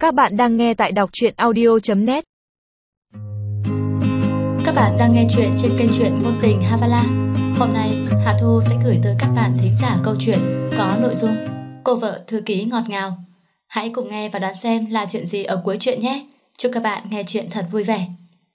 Các bạn đang nghe tại đọc truyện audio.net. Các bạn đang nghe chuyện trên kênh truyện Ngôn Tình Havala. Hôm nay Hà Thu sẽ gửi tới các bạn thính giả câu chuyện có nội dung Cô vợ thư ký ngọt ngào. Hãy cùng nghe và đoán xem là chuyện gì ở cuối chuyện nhé. Chúc các bạn nghe chuyện thật vui vẻ.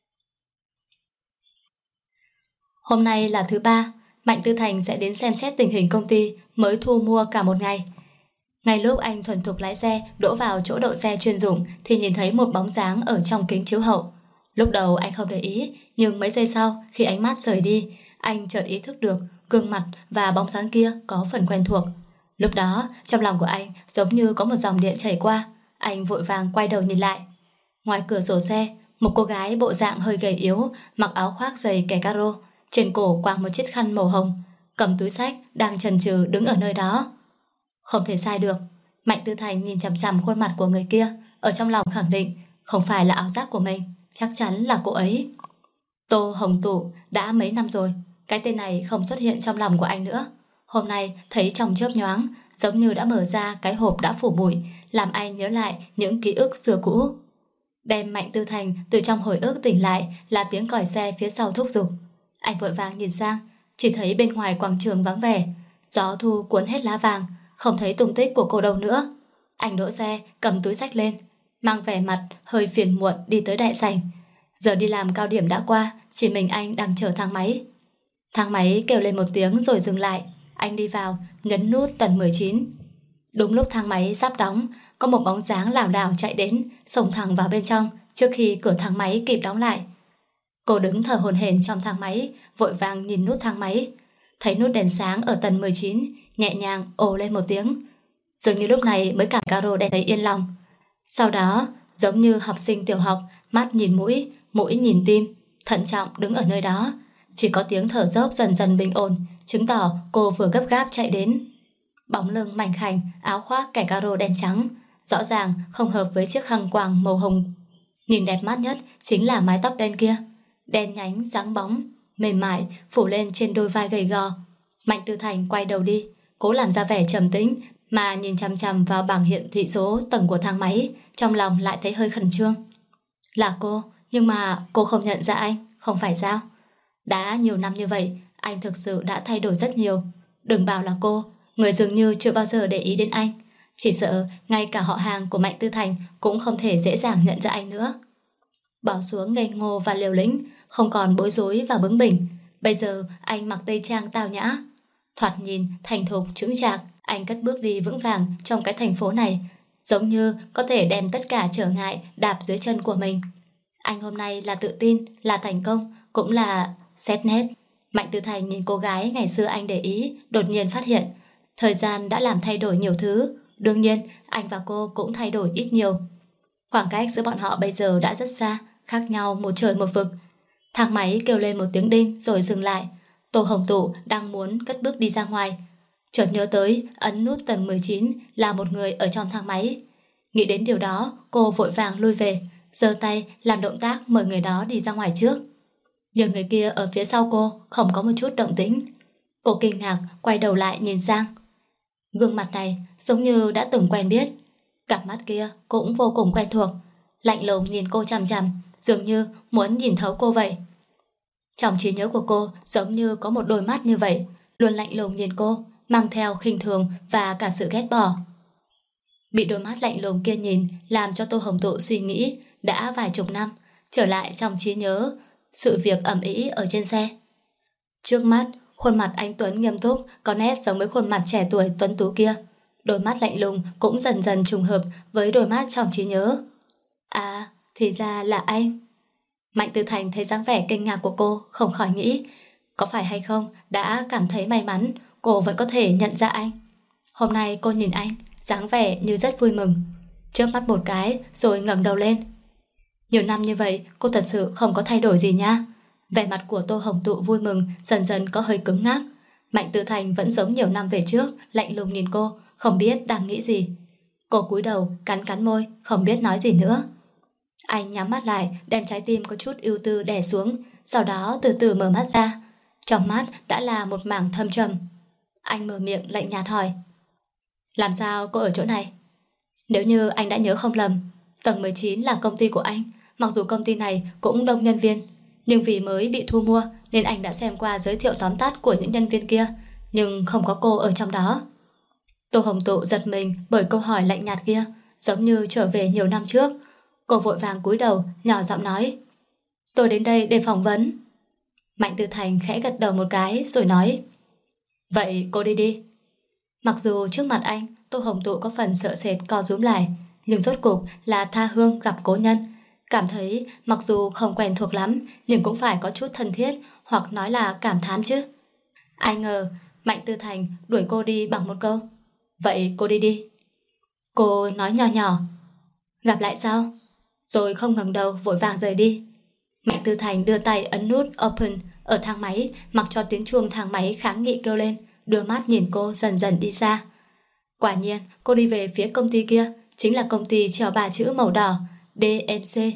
Hôm nay là thứ ba, Mạnh Tư Thành sẽ đến xem xét tình hình công ty mới thu mua cả một ngày. Ngay lúc anh thuần thục lái xe đỗ vào chỗ đậu xe chuyên dụng thì nhìn thấy một bóng dáng ở trong kính chiếu hậu. Lúc đầu anh không để ý, nhưng mấy giây sau khi ánh mắt rời đi, anh chợt ý thức được gương mặt và bóng dáng kia có phần quen thuộc. Lúc đó trong lòng của anh giống như có một dòng điện chảy qua. Anh vội vàng quay đầu nhìn lại. Ngoài cửa sổ xe, một cô gái bộ dạng hơi gầy yếu, mặc áo khoác dày kẻ caro, trên cổ quàng một chiếc khăn màu hồng, cầm túi xách đang chần chừ đứng ở nơi đó. Không thể sai được. Mạnh Tư Thành nhìn chằm chằm khuôn mặt của người kia, ở trong lòng khẳng định không phải là ảo giác của mình, chắc chắn là cô ấy. Tô Hồng Tụ đã mấy năm rồi, cái tên này không xuất hiện trong lòng của anh nữa. Hôm nay thấy trong chớp nhoáng, giống như đã mở ra cái hộp đã phủ bụi, làm anh nhớ lại những ký ức xưa cũ. Đem Mạnh Tư Thành từ trong hồi ức tỉnh lại là tiếng còi xe phía sau thúc giục. Anh vội vàng nhìn sang, chỉ thấy bên ngoài quảng trường vắng vẻ, gió thu cuốn hết lá vàng, không thấy tung tích của cô đâu nữa. Anh đỗ xe, cầm túi xách lên, mang vẻ mặt hơi phiền muộn đi tới đại sảnh. Giờ đi làm cao điểm đã qua, chỉ mình anh đang chờ thang máy. Thang máy kêu lên một tiếng rồi dừng lại. Anh đi vào, nhấn nút tầng 19. Đúng lúc thang máy sắp đóng, có một bóng dáng lảo đảo chạy đến, xông thẳng vào bên trong trước khi cửa thang máy kịp đóng lại. Cô đứng thở hổn hển trong thang máy, vội vàng nhìn nút thang máy. Thấy nút đèn sáng ở tầng 19, nhẹ nhàng ồ lên một tiếng. Dường như lúc này mới cảm caro đen thấy yên lòng. Sau đó, giống như học sinh tiểu học, mắt nhìn mũi, mũi nhìn tim, thận trọng đứng ở nơi đó. Chỉ có tiếng thở dốc dần dần bình ổn, chứng tỏ cô vừa gấp gáp chạy đến. Bóng lưng mảnh khảnh, áo khoác kẻ caro đen trắng, rõ ràng không hợp với chiếc khăn quàng màu hồng. Nhìn đẹp mắt nhất chính là mái tóc đen kia, đen nhánh sáng bóng, mềm mại phủ lên trên đôi vai gầy gò. Mạnh Tư Thành quay đầu đi, cố làm ra vẻ trầm tĩnh mà nhìn chằm chằm vào bảng hiện thị số tầng của thang máy, trong lòng lại thấy hơi khẩn trương. Là cô, nhưng mà cô không nhận ra anh, không phải sao? Đã nhiều năm như vậy, anh thực sự đã thay đổi rất nhiều. Đừng bảo là cô, người dường như chưa bao giờ để ý đến anh. Chỉ sợ ngay cả họ hàng của Mạnh Tư Thành cũng không thể dễ dàng nhận ra anh nữa. Bỏ xuống ngây ngô và liều lĩnh, không còn bối rối và bướng bỉnh. Bây giờ anh mặc tây trang tao nhã, thoạt nhìn thành thục chững chạc. Anh cất bước đi vững vàng trong cái thành phố này, giống như có thể đem tất cả trở ngại đạp dưới chân của mình. Anh hôm nay là tự tin, là thành công, cũng là xét nét. Mạnh Tư Thành nhìn cô gái ngày xưa anh để ý, đột nhiên phát hiện thời gian đã làm thay đổi nhiều thứ. Đương nhiên anh và cô cũng thay đổi ít nhiều. Khoảng cách giữa bọn họ bây giờ đã rất xa, khác nhau một trời một vực. Thang máy kêu lên một tiếng đinh rồi dừng lại. Tô Hồng Tụ đang muốn cất bước đi ra ngoài, chợt nhớ tới ấn nút tầng 19 là một người ở trong thang máy. Nghĩ đến điều đó, cô vội vàng lui về, giơ tay làm động tác mời người đó đi ra ngoài trước. Nhưng người kia ở phía sau cô không có một chút động tĩnh. Cô kinh ngạc quay đầu lại nhìn sang. Gương mặt này giống như đã từng quen biết, cặp mắt kia cũng vô cùng quen thuộc, lạnh lùng nhìn cô chằm chằm, dường như muốn nhìn thấu cô vậy. Trong trí nhớ của cô giống như có một đôi mắt như vậy, luôn lạnh lùng nhìn cô, mang theo khinh thường và cả sự ghét bỏ. Bị đôi mắt lạnh lùng kia nhìn làm cho Tô Hồng Tụ suy nghĩ đã vài chục năm, trở lại trong trí nhớ sự việc ầm ĩ ở trên xe. Trước mắt, khuôn mặt anh tuấn nghiêm túc, có nét giống với khuôn mặt trẻ tuổi tuấn tú kia. Đôi mắt lạnh lùng cũng dần dần trùng hợp với đôi mắt trong trí nhớ. À, thì ra là anh. Mạnh Tư Thành thấy dáng vẻ kinh ngạc của cô, không khỏi nghĩ, có phải hay không đã cảm thấy may mắn cô vẫn có thể nhận ra anh. Hôm nay cô nhìn anh, dáng vẻ như rất vui mừng, chớp mắt một cái rồi ngẩng đầu lên. Nhiều năm như vậy cô thật sự không có thay đổi gì nha. Vẻ mặt của Tô Hồng Tụ vui mừng dần dần có hơi cứng ngắc. Mạnh Tư Thành vẫn giống nhiều năm về trước, lạnh lùng nhìn cô, không biết đang nghĩ gì. Cô cúi đầu cắn cắn môi, không biết nói gì nữa. Anh nhắm mắt lại, đem trái tim có chút ưu tư đè xuống, sau đó từ từ mở mắt ra. Trong mắt đã là một mảng thâm trầm. Anh mở miệng lạnh nhạt hỏi, làm sao cô ở chỗ này? Nếu như anh đã nhớ không lầm, Tầng 19 là công ty của anh. Mặc dù công ty này cũng đông nhân viên, nhưng vì mới bị thu mua nên anh đã xem qua giới thiệu tóm tắt của những nhân viên kia, nhưng không có cô ở trong đó. Tô Hồng Tụ giật mình bởi câu hỏi lạnh nhạt kia, giống như trở về nhiều năm trước. Cô vội vàng cúi đầu, nhỏ giọng nói: "Tôi đến đây để phỏng vấn." Mạnh Tư Thành khẽ gật đầu một cái rồi nói: "Vậy cô đi đi." Mặc dù trước mặt anh, Tô Hồng Tụ có phần sợ sệt co rúm lại, nhưng rốt cục là tha hương gặp cố nhân. Cảm thấy mặc dù không quen thuộc lắm, nhưng cũng phải có chút thân thiết, hoặc nói là cảm thán chứ. Ai ngờ Mạnh Tư Thành đuổi cô đi bằng một câu: "Vậy cô đi đi." Cô nói nhỏ nhỏ: "Gặp lại sau." Rồi không ngẩng đầu vội vàng rời đi. Mạnh Tư Thành đưa tay ấn nút open ở thang máy, mặc cho tiếng chuông thang máy kháng nghị kêu lên, đưa mắt nhìn cô dần dần đi xa. Quả nhiên cô đi về phía công ty kia, chính là công ty treo 3 chữ màu đỏ DMC.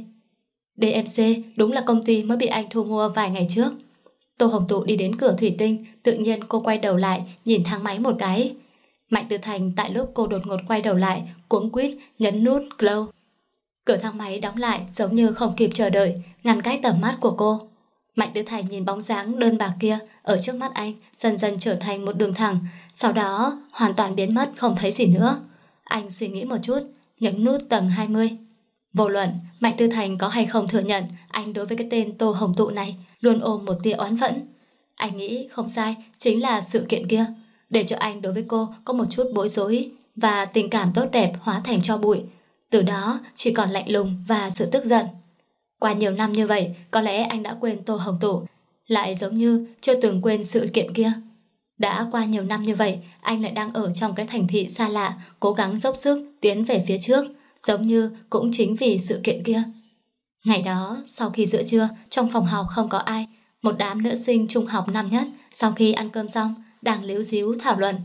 DMC đúng là công ty mới bị anh thu mua vài ngày trước. Tô Hồng Tụ đi đến cửa thủy tinh, tự nhiên cô quay đầu lại nhìn thang máy một cái. Mạnh Tư Thành tại lúc cô đột ngột quay đầu lại, cuống quýt nhấn nút close. Cửa thang máy đóng lại giống như không kịp chờ đợi, ngăn cách tầm mắt của cô. Mạnh Tư Thành nhìn bóng dáng đơn bạc kia ở trước mắt anh dần dần trở thành một đường thẳng, sau đó hoàn toàn biến mất không thấy gì nữa. Anh suy nghĩ một chút, nhấn nút tầng 20. Vô luận Mạnh Tư Thành có hay không thừa nhận, anh đối với cái tên Tô Hồng Tụ này luôn ôm một tia oán phẫn. Anh nghĩ không sai chính là sự kiện kia, để cho anh đối với cô có một chút bối rối và tình cảm tốt đẹp hóa thành tro bụi. Từ đó chỉ còn lạnh lùng và sự tức giận. Qua nhiều năm như vậy, có lẽ anh đã quên Tô Hồng Tụ, lại giống như chưa từng quên sự kiện kia. Đã qua nhiều năm như vậy, anh lại đang ở trong cái thành thị xa lạ, cố gắng dốc sức tiến về phía trước, giống như cũng chính vì sự kiện kia. Ngày đó, sau khi giữa trưa, trong phòng học không có ai, một đám nữ sinh trung học năm nhất sau khi ăn cơm xong đang líu ríu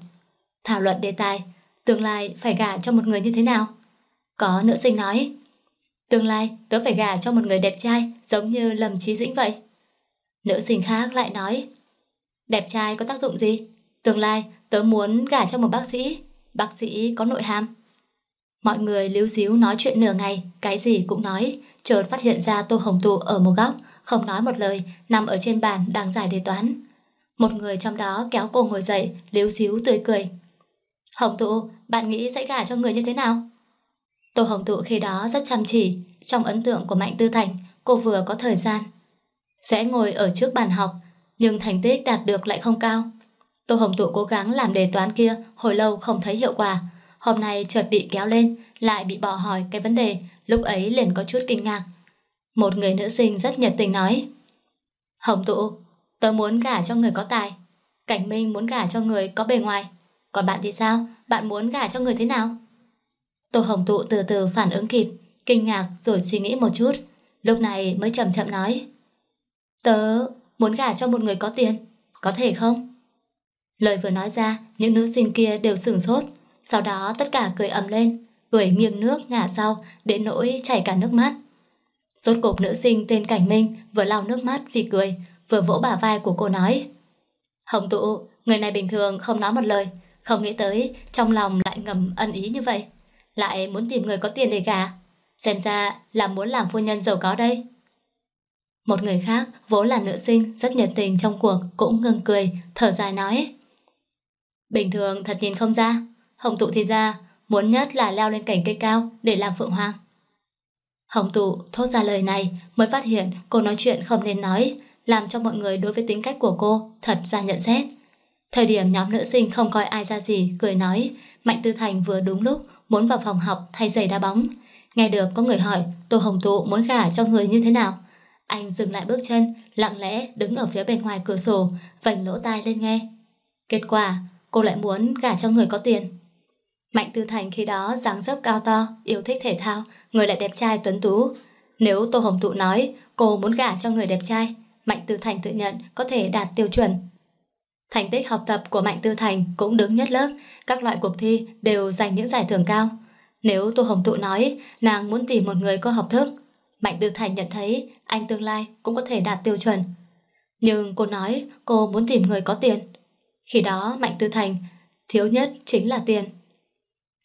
thảo luận đề tài tương lai phải gả cho một người như thế nào. Có nữ sinh nói: "Tương lai tớ phải gả cho một người đẹp trai giống như Lâm Chí Dĩnh vậy." Nữ sinh khác lại nói: "Đẹp trai có tác dụng gì? Tương lai tớ muốn gả cho một bác sĩ có nội hàm." Mọi người líu ríu nói chuyện nửa ngày, cái gì cũng nói, chợt phát hiện ra Tô Hồng Tụ ở một góc, không nói một lời, nằm ở trên bàn đang giải đề toán. Một người trong đó kéo cô ngồi dậy, líu ríu tươi cười: "Hồng Tụ, bạn nghĩ sẽ gả cho người như thế nào?" Tô Hồng Tụ khi đó rất chăm chỉ. Trong ấn tượng của Mạnh Tư Thành, cô vừa có thời gian sẽ ngồi ở trước bàn học, nhưng thành tích đạt được lại không cao. Tô Hồng Tụ cố gắng làm đề toán kia hồi lâu không thấy hiệu quả. Hôm nay chợt bị kéo lên, lại bị bỏ hỏi cái vấn đề, lúc ấy liền có chút kinh ngạc. Một người nữ sinh rất nhiệt tình nói: "Hồng Tụ, tớ muốn gả cho người có tài. Cảnh Minh muốn gả cho người có bề ngoài. Còn bạn thì sao? Bạn muốn gả cho người thế nào?" Tô Hồng Tụ từ từ phản ứng kịp, kinh ngạc rồi suy nghĩ một chút, lúc này mới chậm chậm nói: "Tớ muốn gả cho một người có tiền, có thể không?" Lời vừa nói ra, những nữ sinh kia đều sửng sốt, sau đó tất cả cười ầm lên, cười nghiêng nước ngả sau đến nỗi chảy cả nước mắt. Rốt cục nữ sinh tên Cảnh Minh vừa lau nước mắt vì cười, vừa vỗ bả vai của cô nói: "Hồng Tụ, người này bình thường không nói một lời, không nghĩ tới trong lòng lại ngầm ân ý như vậy, lại muốn tìm người có tiền để gả, xem ra là muốn làm phu nhân giàu có đây." Một người khác vốn là nữ sinh rất nhiệt tình trong cuộc cũng ngừng cười, thở dài nói: "Bình thường thật nhìn không ra, Hồng Tụ thì ra muốn nhất là leo lên cành cây cao để làm phượng hoàng." Hồng Tụ thốt ra lời này mới phát hiện cô nói chuyện không nên nói, làm cho mọi người đối với tính cách của cô thật ra nhận xét. Thời điểm nhóm nữ sinh không coi ai ra gì, cười nói, Mạnh Tư Thành vừa đúng lúc muốn vào phòng học thay giày đá bóng. Nghe được có người hỏi Tô Hồng Tụ muốn gả cho người như thế nào, anh dừng lại bước chân, lặng lẽ đứng ở phía bên ngoài cửa sổ, vành lỗ tai lên nghe. Kết quả cô lại muốn gả cho người có tiền. Mạnh Tư Thành khi đó dáng dấp cao to, yêu thích thể thao, người lại đẹp trai tuấn tú. Nếu Tô Hồng Tụ nói cô muốn gả cho người đẹp trai, Mạnh Tư Thành tự nhận có thể đạt tiêu chuẩn. Thành tích học tập của Mạnh Tư Thành cũng đứng nhất lớp, các loại cuộc thi đều giành những giải thưởng cao. Nếu Tô Hồng Tụ nói nàng muốn tìm một người có học thức, Mạnh Tư Thành nhận thấy anh tương lai cũng có thể đạt tiêu chuẩn. Nhưng cô nói cô muốn tìm người có tiền. Khi đó Mạnh Tư Thành thiếu nhất chính là tiền.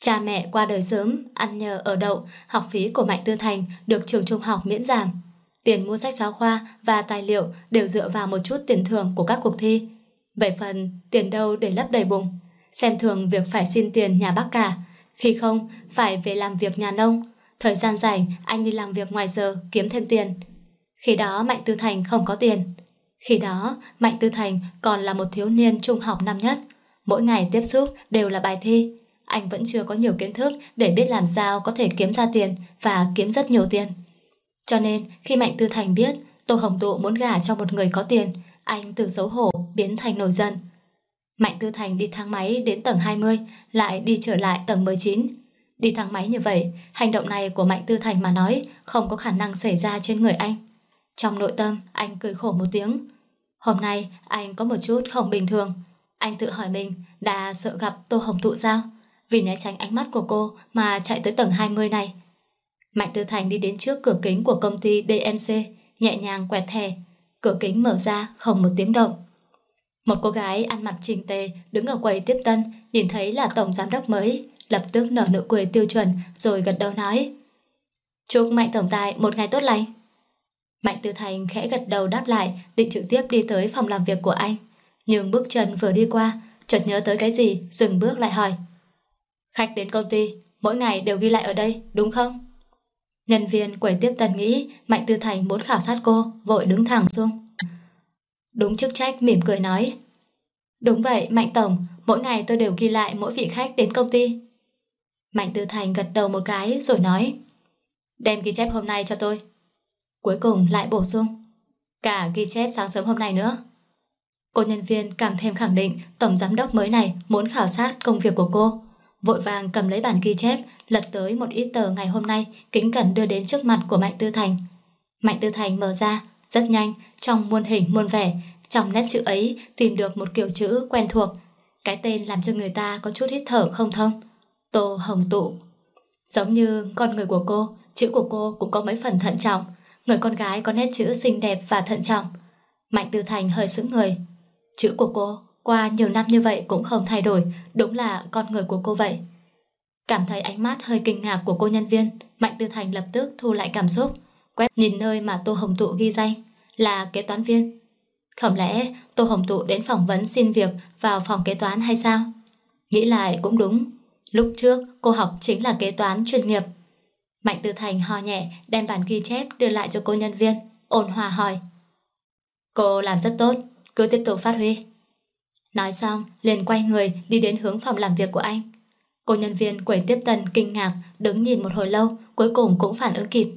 Cha mẹ qua đời sớm, ăn nhờ ở đậu, học phí của Mạnh Tư Thành được trường trung học miễn giảm. Tiền mua sách giáo khoa và tài liệu đều dựa vào một chút tiền thưởng của các cuộc thi. Về phần tiền đâu để lấp đầy bụng, xem thường việc phải xin tiền nhà bác cả, khi không phải về làm việc nhà nông. Thời gian rảnh anh đi làm việc ngoài giờ kiếm thêm tiền. Khi đó Mạnh Tư Thành không có tiền. Khi đó Mạnh Tư Thành còn là một thiếu niên trung học năm nhất. Mỗi ngày tiếp xúc đều là bài thi. Anh vẫn chưa có nhiều kiến thức để biết làm sao có thể kiếm ra tiền và kiếm rất nhiều tiền. Cho nên khi Mạnh Tư Thành biết Tô Hồng Tụ muốn gả cho một người có tiền, anh từ xấu hổ biến thành nổi giận. Mạnh Tư Thành đi thang máy đến tầng 20, lại đi trở lại tầng 19. Đi thang máy như vậy, hành động này của Mạnh Tư Thành mà nói không có khả năng xảy ra trên người anh. Trong nội tâm, anh cười khổ một tiếng. Hôm nay, anh có một chút không bình thường. Anh tự hỏi mình đã sợ gặp Tô Hồng Tụ sao? Vì né tránh ánh mắt của cô mà chạy tới tầng 20 này. Mạnh Tư Thành đi đến trước cửa kính của công ty DMC, nhẹ nhàng quẹt thẻ. Cửa kính mở ra không một tiếng động. Một cô gái ăn mặc chỉnh tề đứng ở quầy tiếp tân, nhìn thấy là tổng giám đốc mới, lập tức nở nụ cười tiêu chuẩn rồi gật đầu nói: Chúc Mạnh tổng tài một ngày tốt lành. Mạnh Tư Thành khẽ gật đầu đáp lại, định trực tiếp đi tới phòng làm việc của anh. Nhưng bước chân vừa đi qua, chợt nhớ tới cái gì, dừng bước lại hỏi: Khách đến công ty, mỗi ngày đều ghi lại ở đây, đúng không? Nhân viên quầy tiếp tân nghĩ Mạnh Tư Thành muốn khảo sát cô, vội đứng thẳng xuống. Đúng chức trách mỉm cười nói: Đúng vậy Mạnh tổng, mỗi ngày tôi đều ghi lại mỗi vị khách đến công ty. Mạnh Tư Thành gật đầu một cái rồi nói: Đem ghi chép hôm nay cho tôi. Cuối cùng lại bổ sung: Cả ghi chép sáng sớm hôm nay nữa. Cô nhân viên càng thêm khẳng định tổng giám đốc mới này muốn khảo sát công việc của cô, vội vàng cầm lấy bản ghi chép, lật tới một ít tờ ngày hôm nay, kính cẩn đưa đến trước mặt của Mạnh Tư Thành. Mạnh Tư Thành mở ra, rất nhanh, trong muôn hình muôn vẻ, trong nét chữ ấy tìm được một kiểu chữ quen thuộc. Cái tên làm cho người ta có chút hít thở không thông: Tô Hồng Tụ. Giống như con người của cô, chữ của cô cũng có mấy phần thận trọng. Người con gái có nét chữ xinh đẹp và thận trọng. Mạnh Tư Thành hơi sững người. Chữ của cô qua nhiều năm như vậy cũng không thay đổi, đúng là con người của cô vậy. Cảm thấy ánh mắt hơi kinh ngạc của cô nhân viên, Mạnh Tư Thành lập tức thu lại cảm xúc, quét nhìn nơi mà Tô Hồng Tụ ghi danh là kế toán viên. Không lẽ Tô Hồng Tụ đến phỏng vấn xin việc vào phòng kế toán hay sao? Nghĩ lại cũng đúng, lúc trước cô học chính là kế toán chuyên nghiệp. Mạnh Tư Thành ho nhẹ, đem bản ghi chép đưa lại cho cô nhân viên, ôn hòa hỏi: Cô làm rất tốt, cứ tiếp tục phát huy. Nói xong liền quay người đi đến hướng phòng làm việc của anh. Cô nhân viên quầy tiếp tân kinh ngạc đứng nhìn một hồi lâu, cuối cùng cũng phản ứng kịp.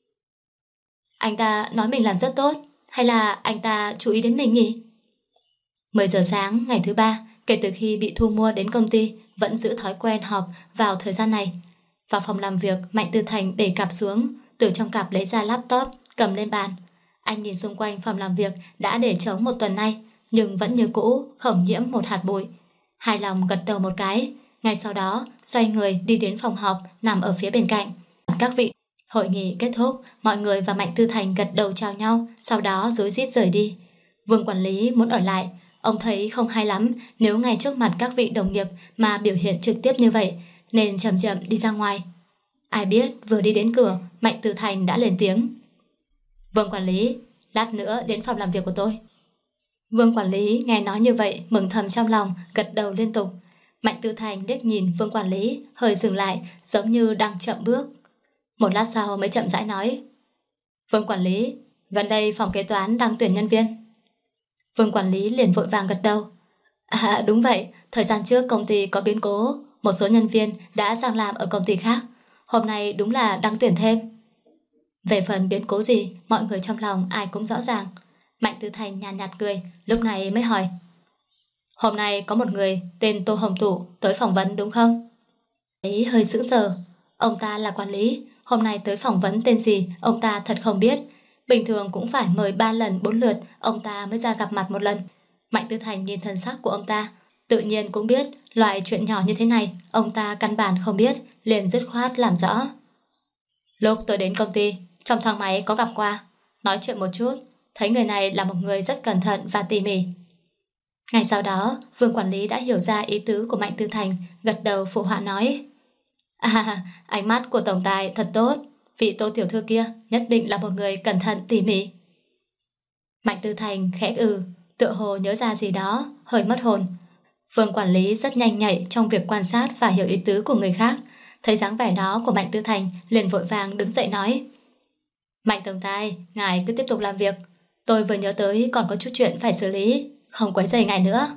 Anh ta nói mình làm rất tốt, hay là anh ta chú ý đến mình nhỉ? 10 giờ sáng ngày thứ ba, kể từ khi bị thu mua đến công ty, vẫn giữ thói quen họp vào thời gian này. Vào phòng làm việc, Mạnh Tư Thành để cặp xuống, từ trong cặp lấy ra laptop, cầm lên bàn. Anh nhìn xung quanh phòng làm việc đã để trống một tuần nay, nhưng vẫn như cũ, không nhiễm một hạt bụi. Hài lòng gật đầu một cái, ngay sau đó xoay người đi đến phòng họp nằm ở phía bên cạnh. Các vị, hội nghị kết thúc, mọi người và Mạnh Tư Thành gật đầu chào nhau, sau đó rối rít rời đi. Vương quản lý muốn ở lại, ông thấy không hay lắm nếu ngay trước mặt các vị đồng nghiệp mà biểu hiện trực tiếp như vậy, nên chậm chậm đi ra ngoài. Ai biết vừa đi đến cửa, Mạnh Tư Thành đã lên tiếng: Vương quản lý, lát nữa đến phòng làm việc của tôi. Vương quản lý nghe nói như vậy mừng thầm trong lòng, gật đầu liên tục. Mạnh Tư Thành liếc nhìn Vương quản lý, hơi dừng lại, giống như đang chậm bước. Một lát sau mới chậm rãi nói: Vương quản lý, gần đây phòng kế toán đang tuyển nhân viên. Vương quản lý liền vội vàng gật đầu: À đúng vậy, thời gian trước công ty có biến cố, một số nhân viên đã sang làm ở công ty khác. Hôm nay đúng là đang tuyển thêm. Về phần biến cố gì, mọi người trong lòng ai cũng rõ ràng. Mạnh Tư Thành nhàn nhạt cười, lúc này mới hỏi: Hôm nay có một người tên Tô Hồng Tụ tới phỏng vấn đúng không? Ấy hơi sững sờ. Ông ta là quản lý, hôm nay tới phỏng vấn tên gì ông ta thật không biết. Bình thường cũng phải mời 3 lần 4 lượt ông ta mới ra gặp mặt một lần. Mạnh Tư Thành nhìn thân sắc của ông ta, tự nhiên cũng biết loại chuyện nhỏ như thế này ông ta căn bản không biết, liền dứt khoát làm rõ. Lúc tôi đến công ty, trong thang máy có gặp qua, nói chuyện một chút, thấy người này là một người rất cẩn thận và tỉ mỉ. Ngay sau đó, Vương quản lý đã hiểu ra ý tứ của Mạnh Tư Thành, gật đầu phụ họa nói: Ánh mắt của tổng tài thật tốt. Vị Tô tiểu thư kia nhất định là một người cẩn thận tỉ mỉ. Mạnh Tư Thành khẽ tựa hồ nhớ ra gì đó, hơi mất hồn. Vương quản lý rất nhanh nhạy trong việc quan sát và hiểu ý tứ của người khác. Thấy dáng vẻ đó của Mạnh Tư Thành liền vội vàng đứng dậy nói: Mạnh tổng tài, ngài cứ tiếp tục làm việc. Tôi vừa nhớ tới còn có chút chuyện phải xử lý, không quấy rầy ngài nữa.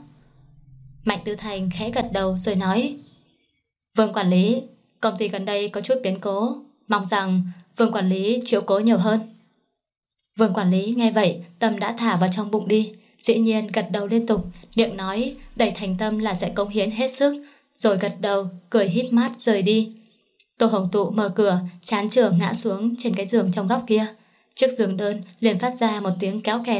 Mạnh Tư Thành khẽ gật đầu rồi nói: Vương quản lý, công ty gần đây có chút biến cố, mong rằng Vương quản lý chiếu cố nhiều hơn. Vương quản lý nghe vậy, tâm đã thả vào trong bụng đi, dĩ nhiên gật đầu liên tục, miệng nói đầy thành tâm là sẽ cống hiến hết sức, rồi gật đầu, cười híp mắt rời đi. Tô Hồng Tụ mở cửa, chán chường ngã xuống trên cái giường trong góc kia. Chiếc giường đơn liền phát ra một tiếng kéo kẹt.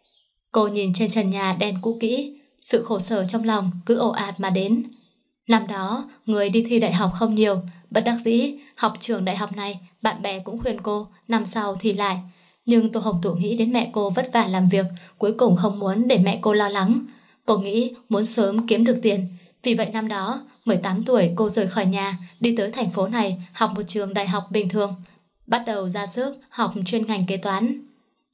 Cô nhìn trên trần nhà đen cũ kỹ, sự khổ sở trong lòng cứ ồ ạt mà đến. Năm đó, người đi thi đại học không nhiều, bất đắc dĩ, học trường đại học này, bạn bè cũng khuyên cô năm sau thi lại. Nhưng Tô Hồng Tụ nghĩ đến mẹ cô vất vả làm việc, cuối cùng không muốn để mẹ cô lo lắng. Cô nghĩ muốn sớm kiếm được tiền. Vì vậy năm đó, 18 tuổi cô rời khỏi nhà, đi tới thành phố này học một trường đại học bình thường. Bắt đầu ra sức học chuyên ngành kế toán.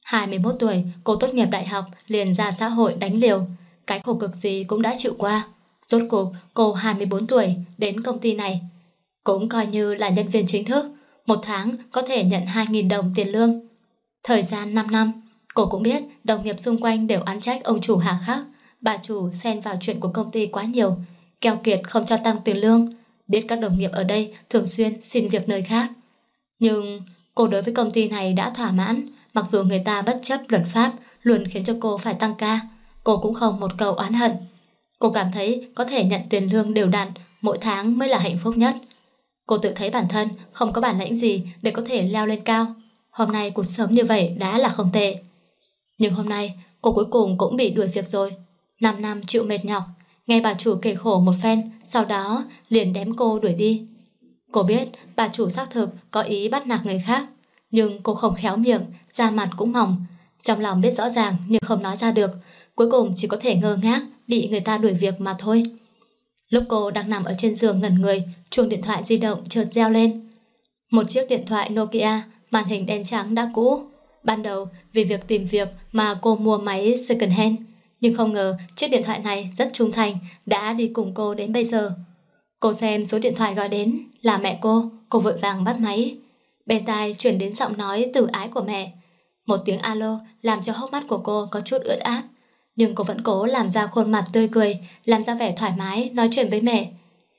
21 tuổi, cô tốt nghiệp đại học, liền ra xã hội đánh liều. Cái khổ cực gì cũng đã chịu qua. Rốt cuộc, cô 24 tuổi đến công ty này. Cũng coi như là nhân viên chính thức, một tháng có thể nhận 2.000 đồng tiền lương. Thời gian 5 năm, cô cũng biết đồng nghiệp xung quanh đều oán trách ông chủ hà khắc. Bà chủ xen vào chuyện của công ty quá nhiều, keo kiệt không cho tăng tiền lương. Biết các đồng nghiệp ở đây thường xuyên xin việc nơi khác. Nhưng cô đối với công ty này đã thỏa mãn. Mặc dù người ta bất chấp luật pháp luôn khiến cho cô phải tăng ca, cô cũng không một câu oán hận. Cô cảm thấy có thể nhận tiền lương đều đặn mỗi tháng mới là hạnh phúc nhất. Cô tự thấy bản thân không có bản lĩnh gì để có thể leo lên cao. Hôm nay cuộc sống như vậy đã là không tệ. Nhưng hôm nay cô cuối cùng cũng bị đuổi việc rồi. 5 năm chịu mệt nhọc, nghe bà chủ kể khổ một phen, sau đó liền đém cô đuổi đi. Cô biết bà chủ xác thực có ý bắt nạt người khác, nhưng cô không khéo miệng, da mặt cũng mỏng. Trong lòng biết rõ ràng nhưng không nói ra được, cuối cùng chỉ có thể ngơ ngác bị người ta đuổi việc mà thôi. Lúc cô đang nằm ở trên giường ngẩn người, chuông điện thoại di động chợt reo lên. Một chiếc điện thoại Nokia, màn hình đen trắng đã cũ. Ban đầu vì việc tìm việc mà cô mua máy second hand, nhưng không ngờ chiếc điện thoại này rất trung thành, đã đi cùng cô đến bây giờ. Cô xem số điện thoại gọi đến là mẹ cô vội vàng bắt máy. Bên tai chuyển đến giọng nói từ ái của mẹ. Một tiếng alo làm cho hốc mắt của cô có chút ướt át, nhưng cô vẫn cố làm ra khuôn mặt tươi cười, làm ra vẻ thoải mái nói chuyện với mẹ.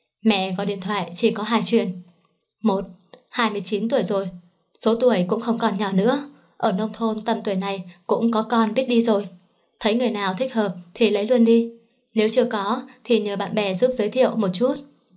Mẹ gọi điện thoại chỉ có 2 chuyện. 1. 29 tuổi rồi, số tuổi cũng không còn nhỏ nữa. Ở nông thôn tầm tuổi này cũng có con biết đi rồi. Thấy người nào thích hợp thì lấy luôn đi. Nếu chưa có thì nhờ bạn bè giúp giới thiệu một chút.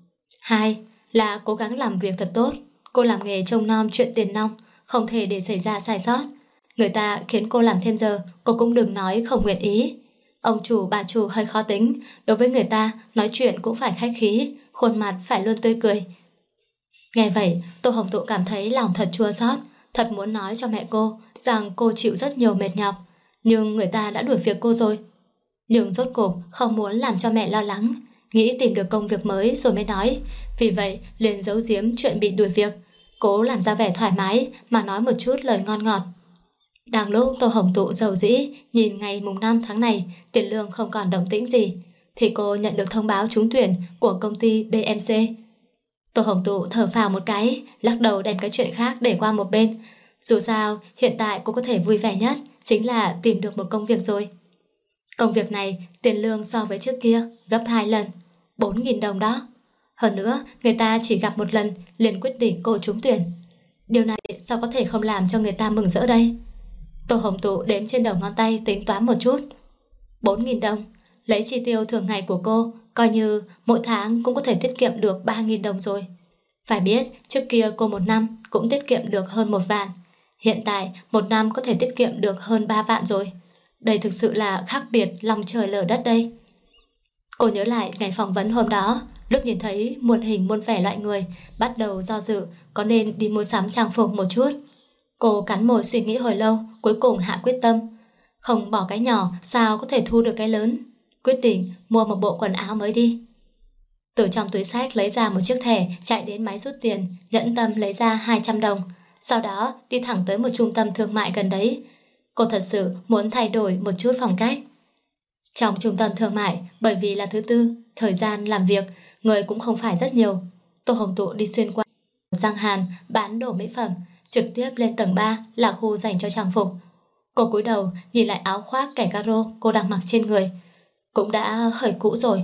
2. Là cố gắng làm việc thật tốt. Cô làm nghề trông nom chuyện tiền nong, không thể để xảy ra sai sót. Người ta khiến cô làm thêm giờ, cô cũng đừng nói không nguyện ý. Ông chủ bà chủ hơi khó tính, đối với người ta nói chuyện cũng phải khách khí, khuôn mặt phải luôn tươi cười. Nghe vậy, Tô Hồng Tụ cảm thấy lòng thật chua xót, thật muốn nói cho mẹ cô rằng cô chịu rất nhiều mệt nhọc, nhưng người ta đã đuổi việc cô rồi. Nhưng rốt cuộc không muốn làm cho mẹ lo lắng, nghĩ tìm được công việc mới rồi mới nói, vì vậy liền giấu giếm chuyện bị đuổi việc, cố làm ra vẻ thoải mái mà nói một chút lời ngon ngọt. Đang lúc Tô Hồng Tụ giàu dĩ nhìn ngày mùng 5 tháng này tiền lương không còn động tĩnh gì, thì cô nhận được thông báo trúng tuyển của công ty DMC. Tô Hồng Tụ thở phào một cái, lắc đầu đem cái chuyện khác để qua một bên. Dù sao hiện tại cô có thể vui vẻ nhất chính là tìm được một công việc rồi. Công việc này tiền lương so với trước kia gấp 2 lần, 4.000 đồng đó. Hơn nữa người ta chỉ gặp một lần liền quyết định cô trúng tuyển. Điều này sao có thể không làm cho người ta mừng rỡ đây? Tô Hồng Tụ đếm trên đầu ngón tay tính toán một chút. 4.000 đồng, lấy chi tiêu thường ngày của cô, coi như mỗi tháng cũng có thể tiết kiệm được 3.000 đồng rồi. Phải biết trước kia cô một năm cũng tiết kiệm được hơn 1 vạn, hiện tại một năm có thể tiết kiệm được hơn 3 vạn rồi. Đây thực sự là khác biệt lòng trời lở đất đây. Cô nhớ lại ngày phỏng vấn hôm đó, lúc nhìn thấy muôn hình muôn vẻ loại người, bắt đầu do dự có nên đi mua sắm trang phục một chút. Cô cắn môi suy nghĩ hồi lâu, cuối cùng hạ quyết tâm. Không bỏ cái nhỏ sao có thể thu được cái lớn. Quyết định mua một bộ quần áo mới đi. Từ trong túi xách lấy ra một chiếc thẻ, chạy đến máy rút tiền, nhẫn tâm lấy ra 200 đồng. Sau đó đi thẳng tới một trung tâm thương mại gần đấy. Cô thật sự muốn thay đổi một chút phong cách. Trong trung tâm thương mại, bởi vì là thứ tư, thời gian làm việc, người cũng không phải rất nhiều. Tô Hồng Tụ đi xuyên qua Giang Hàn bán đồ mỹ phẩm, trực tiếp lên tầng 3 là khu dành cho trang phục. Cô cúi đầu nhìn lại áo khoác kẻ caro cô đang mặc trên người, cũng đã hơi cũ rồi.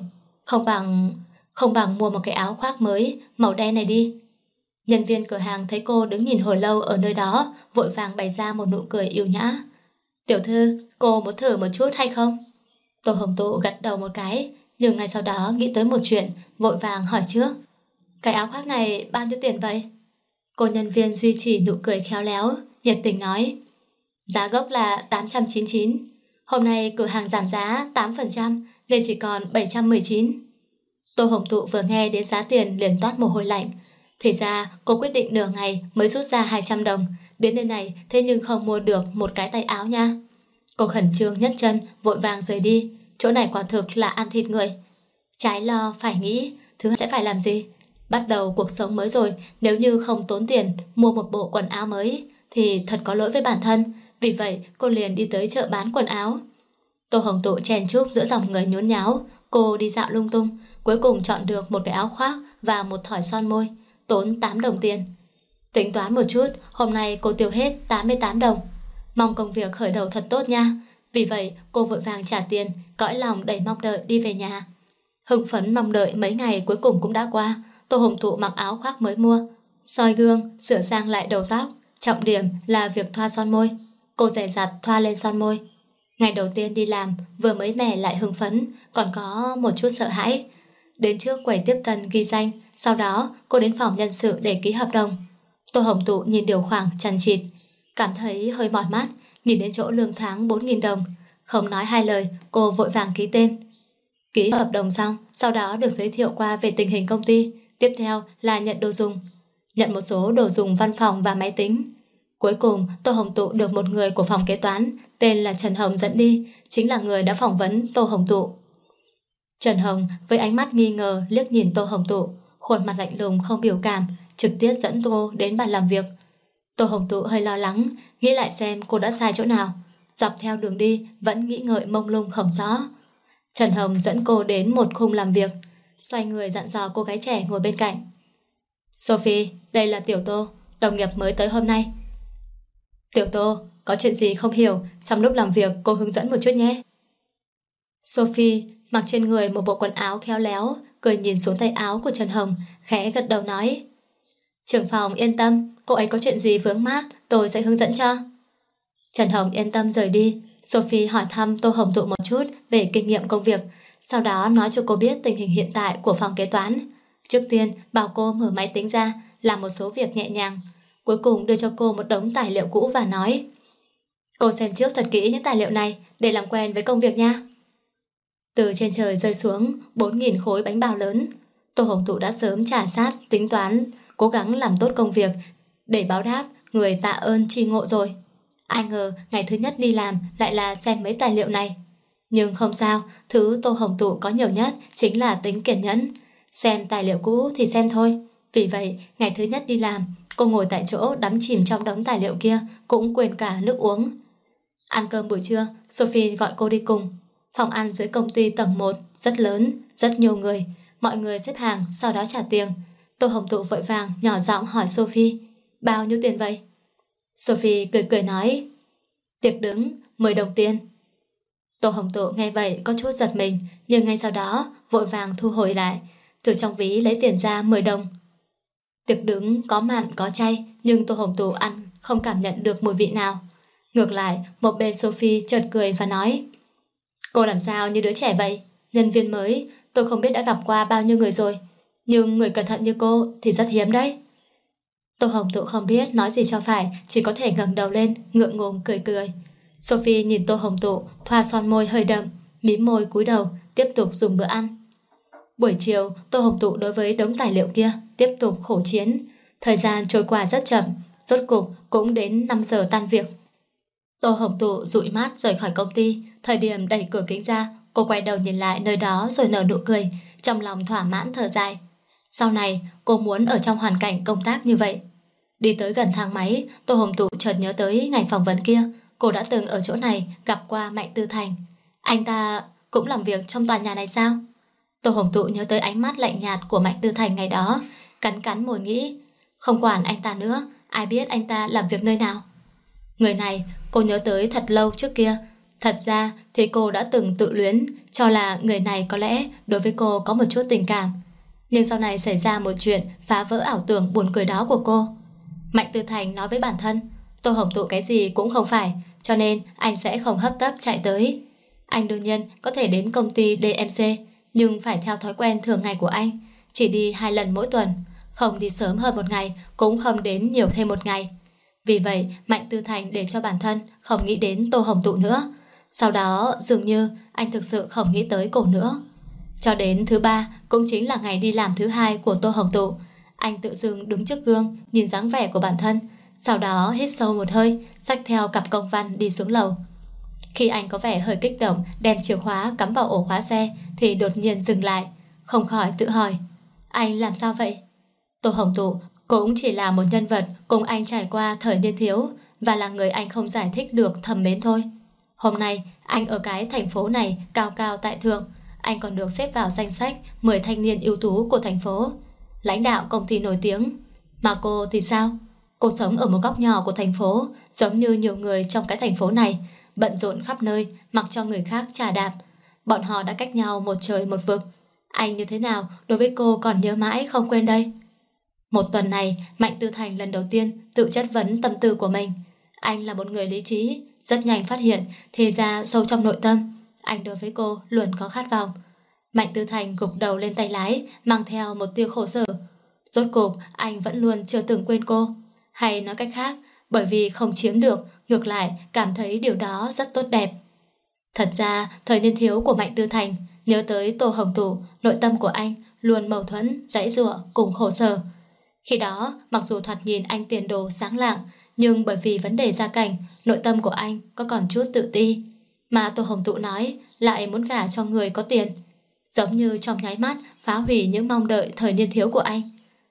Không bằng mua một cái áo khoác mới màu đen này đi. Nhân viên cửa hàng thấy cô đứng nhìn hồi lâu ở nơi đó, vội vàng bày ra một nụ cười yêu nhã. Tiểu thư, cô muốn thử một chút hay không? Tô Hồng Tụ gật đầu một cái, nhưng ngay sau đó nghĩ tới một chuyện, vội vàng hỏi trước. Cái áo khoác này bao nhiêu tiền vậy? Cô nhân viên duy trì nụ cười khéo léo, nhiệt tình nói. Giá gốc là 899. Hôm nay cửa hàng giảm giá 8% nên chỉ còn 719. Tô Hồng Tụ vừa nghe đến giá tiền liền toát mồ hôi lạnh. Thì ra cô quyết định nửa ngày mới rút ra 200 đồng. Đến nơi này thế nhưng không mua được một cái tay áo nha. Cô khẩn trương nhấc chân vội vàng rời đi. Chỗ này quả thực là ăn thịt người. Trái lo phải nghĩ thứ sẽ phải làm gì. Bắt đầu cuộc sống mới rồi, nếu như không tốn tiền mua một bộ quần áo mới thì thật có lỗi với bản thân. Vì vậy cô liền đi tới chợ bán quần áo. Tô Hồng Tụ chen chúc giữa dòng người nhốn nháo. Cô đi dạo lung tung, cuối cùng chọn được một cái áo khoác và một thỏi son môi, tốn 8 đồng tiền. Tính toán một chút, hôm nay cô tiêu hết 88 đồng. Mong công việc khởi đầu thật tốt nha. Vì vậy cô vội vàng trả tiền, cõi lòng đầy mong đợi đi về nhà. Hưng phấn mong đợi mấy ngày cuối cùng cũng đã qua. Tô Hồng Tụ mặc áo khoác mới mua, soi gương, sửa sang lại đầu tóc. Trọng điểm là việc thoa son môi. Cô dè dặt thoa lên son môi. Ngày đầu tiên đi làm, vừa mới mẻ lại hưng phấn, còn có một chút sợ hãi. Đến trước quầy tiếp tân ghi danh, sau đó cô đến phòng nhân sự để ký hợp đồng. Tô Hồng Tụ nhìn điều khoản chằng chịt, cảm thấy hơi mỏi mắt, nhìn đến chỗ lương tháng 4.000 đồng. Không nói hai lời, cô vội vàng ký tên. Ký hợp đồng xong, sau đó được giới thiệu qua về tình hình công ty. Tiếp theo là nhận đồ dùng. Nhận một số đồ dùng văn phòng và máy tính. Cuối cùng Tô Hồng Tụ được một người của phòng kế toán tên là Trần Hồng dẫn đi, chính là người đã phỏng vấn Tô Hồng Tụ. Trần Hồng với ánh mắt nghi ngờ liếc nhìn Tô Hồng Tụ, khuôn mặt lạnh lùng không biểu cảm, trực tiếp dẫn cô đến bàn làm việc. Tô Hồng Tụ hơi lo lắng, nghĩ lại xem cô đã sai chỗ nào. Dọc theo đường đi vẫn nghĩ ngợi mông lung không rõ. Trần Hồng dẫn cô đến một khung làm việc, xoay người dặn dò cô gái trẻ ngồi bên cạnh. Sophie, đây là Tiểu Tô, đồng nghiệp mới tới hôm nay. Tiểu Tô, có chuyện gì không hiểu, trong lúc làm việc cô hướng dẫn một chút nhé. Sophie mặc trên người một bộ quần áo khéo léo, cười nhìn xuống tay áo của Trần Hồng, khẽ gật đầu nói. Trưởng phòng yên tâm, cô ấy có chuyện gì vướng mắc, tôi sẽ hướng dẫn cho. Trần Hồng yên tâm rời đi. Sophie hỏi thăm Tô Hồng Tụ một chút về kinh nghiệm công việc, sau đó nói cho cô biết tình hình hiện tại của phòng kế toán. Trước tiên bảo cô mở máy tính ra, làm một số việc nhẹ nhàng. Cuối cùng đưa cho cô một đống tài liệu cũ và nói, cô xem trước thật kỹ những tài liệu này để làm quen với công việc nha. Từ trên trời rơi xuống 4.000 khối bánh bao lớn. Tô Hồng Tụ đã sớm trả sát tính toán, cố gắng làm tốt công việc để báo đáp người tạ ơn tri ngộ rồi. Ai ngờ ngày thứ nhất đi làm lại là xem mấy tài liệu này. Nhưng không sao, thứ Tô Hồng Tụ có nhiều nhất chính là tính kiên nhẫn. Xem tài liệu cũ thì xem thôi. Vì vậy, ngày thứ nhất đi làm, cô ngồi tại chỗ đắm chìm trong đống tài liệu kia, cũng quên cả nước uống. Ăn cơm buổi trưa, Sophie gọi cô đi cùng. Phòng ăn dưới công ty tầng 1, rất lớn, rất nhiều người. Mọi người xếp hàng, sau đó trả tiền. Tô Hồng Tụ vội vàng, nhỏ giọng hỏi Sophie, bao nhiêu tiền vậy? Sophie cười cười nói, tiệc đứng, 10 đồng tiền. Tô Hồng Tụ nghe vậy có chút giật mình, nhưng ngay sau đó vội vàng thu hồi lại, từ trong ví lấy tiền ra 10 đồng. Tiệc đứng có mặn có chay, nhưng Tô Hồng Tụ ăn không cảm nhận được mùi vị nào. Ngược lại, một bên Sophie chợt cười và nói, cô làm sao như đứa trẻ vậy? Nhân viên mới, tôi không biết đã gặp qua bao nhiêu người rồi, nhưng người cẩn thận như cô thì rất hiếm đấy. Tô Hồng Tụ không biết nói gì cho phải, chỉ có thể ngẩng đầu lên, ngượng ngùng cười cười. Sophie nhìn Tô Hồng Tụ thoa son môi hơi đậm, mím môi cúi đầu, tiếp tục dùng bữa ăn. Buổi chiều, Tô Hồng Tụ đối với đống tài liệu kia tiếp tục khổ chiến. Thời gian trôi qua rất chậm, rốt cục cũng đến 5 giờ tan việc. Tô Hồng Tụ dụi mắt rời khỏi công ty. Thời điểm đẩy cửa kính ra, cô quay đầu nhìn lại nơi đó rồi nở nụ cười. trong lòng thỏa mãn thở dài. Sau này cô muốn ở trong hoàn cảnh công tác như vậy. Đi tới gần thang máy, Tô Hồng Tụ chợt nhớ tới ngày phỏng vấn kia, cô đã từng ở chỗ này gặp qua Mạnh Tư Thành. Anh ta cũng làm việc trong tòa nhà này sao? Tô Hồng Tụ nhớ tới ánh mắt lạnh nhạt của Mạnh Tư Thành ngày đó, cắn cắn môi nghĩ, không quản anh ta nữa, ai biết anh ta làm việc nơi nào. Người này cô nhớ tới thật lâu trước kia. Thật ra thì cô đã từng tự luyến, cho là người này có lẽ đối với cô có một chút tình cảm. Nhưng sau này xảy ra một chuyện phá vỡ ảo tưởng buồn cười đó của cô. Mạnh Tư Thành nói với bản thân, Tô Hồng Tụ cái gì cũng không phải, cho nên anh sẽ không hấp tấp chạy tới. Anh đương nhiên có thể đến công ty DMC, nhưng phải theo thói quen thường ngày của anh, chỉ đi 2 lần mỗi tuần, không đi sớm hơn một ngày, cũng không đến nhiều thêm một ngày. Vì vậy Mạnh Tư Thành để cho bản thân không nghĩ đến Tô Hồng Tụ nữa. Sau đó dường như anh thực sự không nghĩ tới cô nữa. Cho đến thứ 3, cũng chính là ngày đi làm thứ 2 của Tô Hồng Tụ, anh tự dưng đứng trước gương nhìn dáng vẻ của bản thân, sau đó hít sâu một hơi, xách theo cặp công văn đi xuống lầu. Khi anh có vẻ hơi kích động đem chìa khóa cắm vào ổ khóa xe thì đột nhiên dừng lại, không khỏi tự hỏi, anh làm sao vậy? Tô Hồng Tụ cũng chỉ là một nhân vật cùng anh trải qua thời niên thiếu, và là người anh không giải thích được thầm mến thôi. Hôm nay anh ở cái thành phố này cao cao tại thượng, anh còn được xếp vào danh sách 10 thanh niên ưu tú của thành phố, lãnh đạo công ty nổi tiếng. Mà cô thì sao? Cô sống ở một góc nhỏ của thành phố, giống như nhiều người trong cái thành phố này, bận rộn khắp nơi, mặc cho người khác chà đạp. Bọn họ đã cách nhau một trời một vực. Anh như thế nào đối với cô còn nhớ mãi không quên đây? Một tuần này, Mạnh Tư Thành lần đầu tiên tự chất vấn tâm tư của mình. Anh là một người lý trí, rất nhanh phát hiện thì ra sâu trong nội tâm anh đối với cô luôn có khát vọng. Mạnh Tư Thành gục đầu lên tay lái, mang theo một tia khổ sở. Rốt cuộc anh vẫn luôn chưa từng quên cô. Hay nói cách khác, bởi vì không chiếm được, ngược lại cảm thấy điều đó rất tốt đẹp. Thật ra thời niên thiếu của Mạnh Tư Thành, nhớ tới Tô Hồng Tụ, nội tâm của anh luôn mâu thuẫn, giãy giụa cùng khổ sở. Khi đó mặc dù thoạt nhìn anh tiền đồ sáng lạng, nhưng bởi vì vấn đề gia cảnh, nội tâm của anh có còn chút tự ti. Mà Tô Hồng Tụ nói lại muốn gả cho người có tiền, giống như trong nháy mắt phá hủy những mong đợi thời niên thiếu của anh.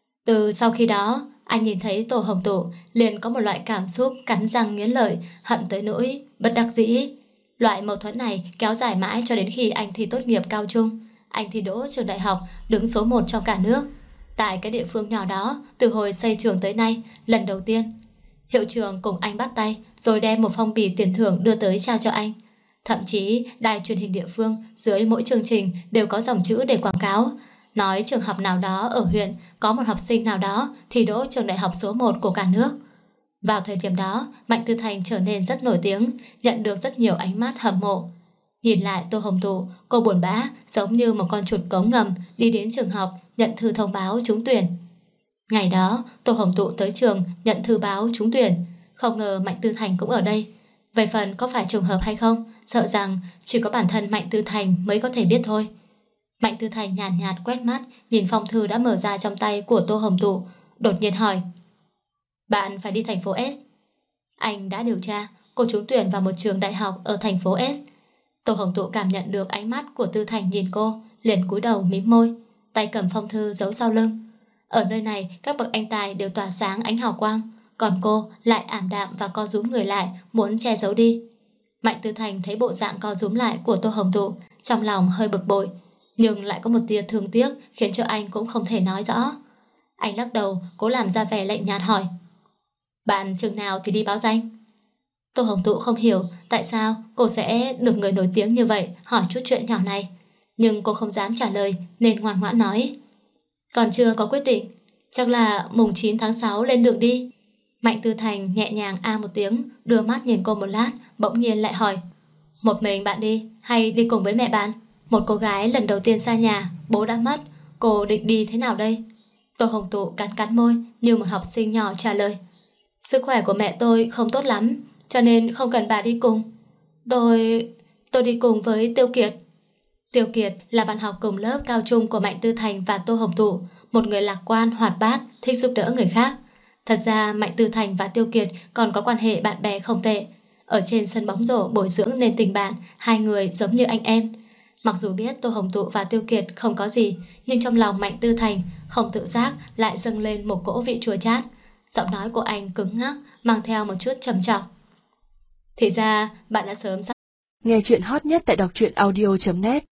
Từ sau khi đó, anh nhìn thấy Tô Hồng Tụ liền có một loại cảm xúc cắn răng nghiến lợi, hận tới nỗi bất đắc dĩ. Loại mâu thuẫn này kéo dài mãi cho đến khi anh thi tốt nghiệp cao trung. Anh thi đỗ trường đại học, đứng số 1 trong cả nước. Tại cái địa phương nhỏ đó, từ hồi xây trường tới nay, lần đầu tiên hiệu trưởng cùng anh bắt tay, rồi đem một phong bì tiền thưởng đưa tới trao cho anh. Thậm chí đài truyền hình địa phương dưới mỗi chương trình đều có dòng chữ để quảng cáo, nói trường học nào đó ở huyện có một học sinh nào đó thi đỗ trường đại học số 1 của cả nước. Vào thời điểm đó, Mạnh Tư Thành trở nên rất nổi tiếng, nhận được rất nhiều ánh mắt hâm mộ. Nhìn lại Tô Hồng Tụ, cô buồn bã giống như một con chuột cống ngầm đi đến trường học nhận thư thông báo trúng tuyển. Ngày đó, Tô Hồng Tụ tới trường nhận thư báo trúng tuyển, không ngờ Mạnh Tư Thành cũng ở đây. Về phần có phải trùng hợp hay không, sợ rằng chỉ có bản thân Mạnh Tư Thành mới có thể biết thôi. Mạnh Tư Thành nhàn nhạt quét mắt, nhìn phong thư đã mở ra trong tay của Tô Hồng Tụ, đột nhiên hỏi, bạn phải đi thành phố S. Anh đã điều tra, cô trúng tuyển vào một trường đại học ở thành phố S. Tô Hồng Tụ cảm nhận được ánh mắt của Tư Thành nhìn cô, liền cúi đầu mím môi, tay cầm phong thư giấu sau lưng. Ở nơi này, các bậc anh tài đều tỏa sáng ánh hào quang, còn cô lại ảm đạm và co rúm người lại, muốn che giấu đi. Mạnh Tư Thành thấy bộ dạng co rúm lại của Tô Hồng Tụ, trong lòng hơi bực bội, nhưng lại có một tia thương tiếc khiến cho anh cũng không thể nói rõ. Anh lắc đầu, cố làm ra vẻ lạnh nhạt hỏi, bạn trường nào thì đi báo danh. Tô Hồng Tụ không hiểu tại sao cô sẽ được người nổi tiếng như vậy hỏi chút chuyện nhỏ này, nhưng cô không dám trả lời nên ngoan ngoãn nói, còn chưa có quyết định, chắc là mùng 9 tháng 6 lên đường đi. Mạnh Tư Thành nhẹ nhàng a một tiếng, đưa mắt nhìn cô một lát, bỗng nhiên lại hỏi, một mình bạn đi hay đi cùng với mẹ bạn? Một cô gái lần đầu tiên xa nhà, bố đã mất, cô định đi thế nào đây? Tô Hồng Tụ cắn cắn môi như một học sinh nhỏ trả lời, sức khỏe của mẹ tôi không tốt lắm, cho nên không cần bà đi cùng. Tôi đi cùng với Tiêu Kiệt. Tiêu Kiệt là bạn học cùng lớp cao trung của Mạnh Tư Thành và Tô Hồng Tụ, một người lạc quan, hoạt bát, thích giúp đỡ người khác. Thật ra Mạnh Tư Thành và Tiêu Kiệt còn có quan hệ bạn bè không tệ. Ở trên sân bóng rổ bồi dưỡng nên tình bạn, hai người giống như anh em. Mặc dù biết Tô Hồng Tụ và Tiêu Kiệt không có gì, nhưng trong lòng Mạnh Tư Thành không tự giác lại dâng lên một cỗ vị chua chát. Giọng nói của anh cứng ngắc, mang theo một chút trầm trọng. Thì ra bạn đã sớm. Nghe chuyện hot nhất tại đọc truyện audio.net.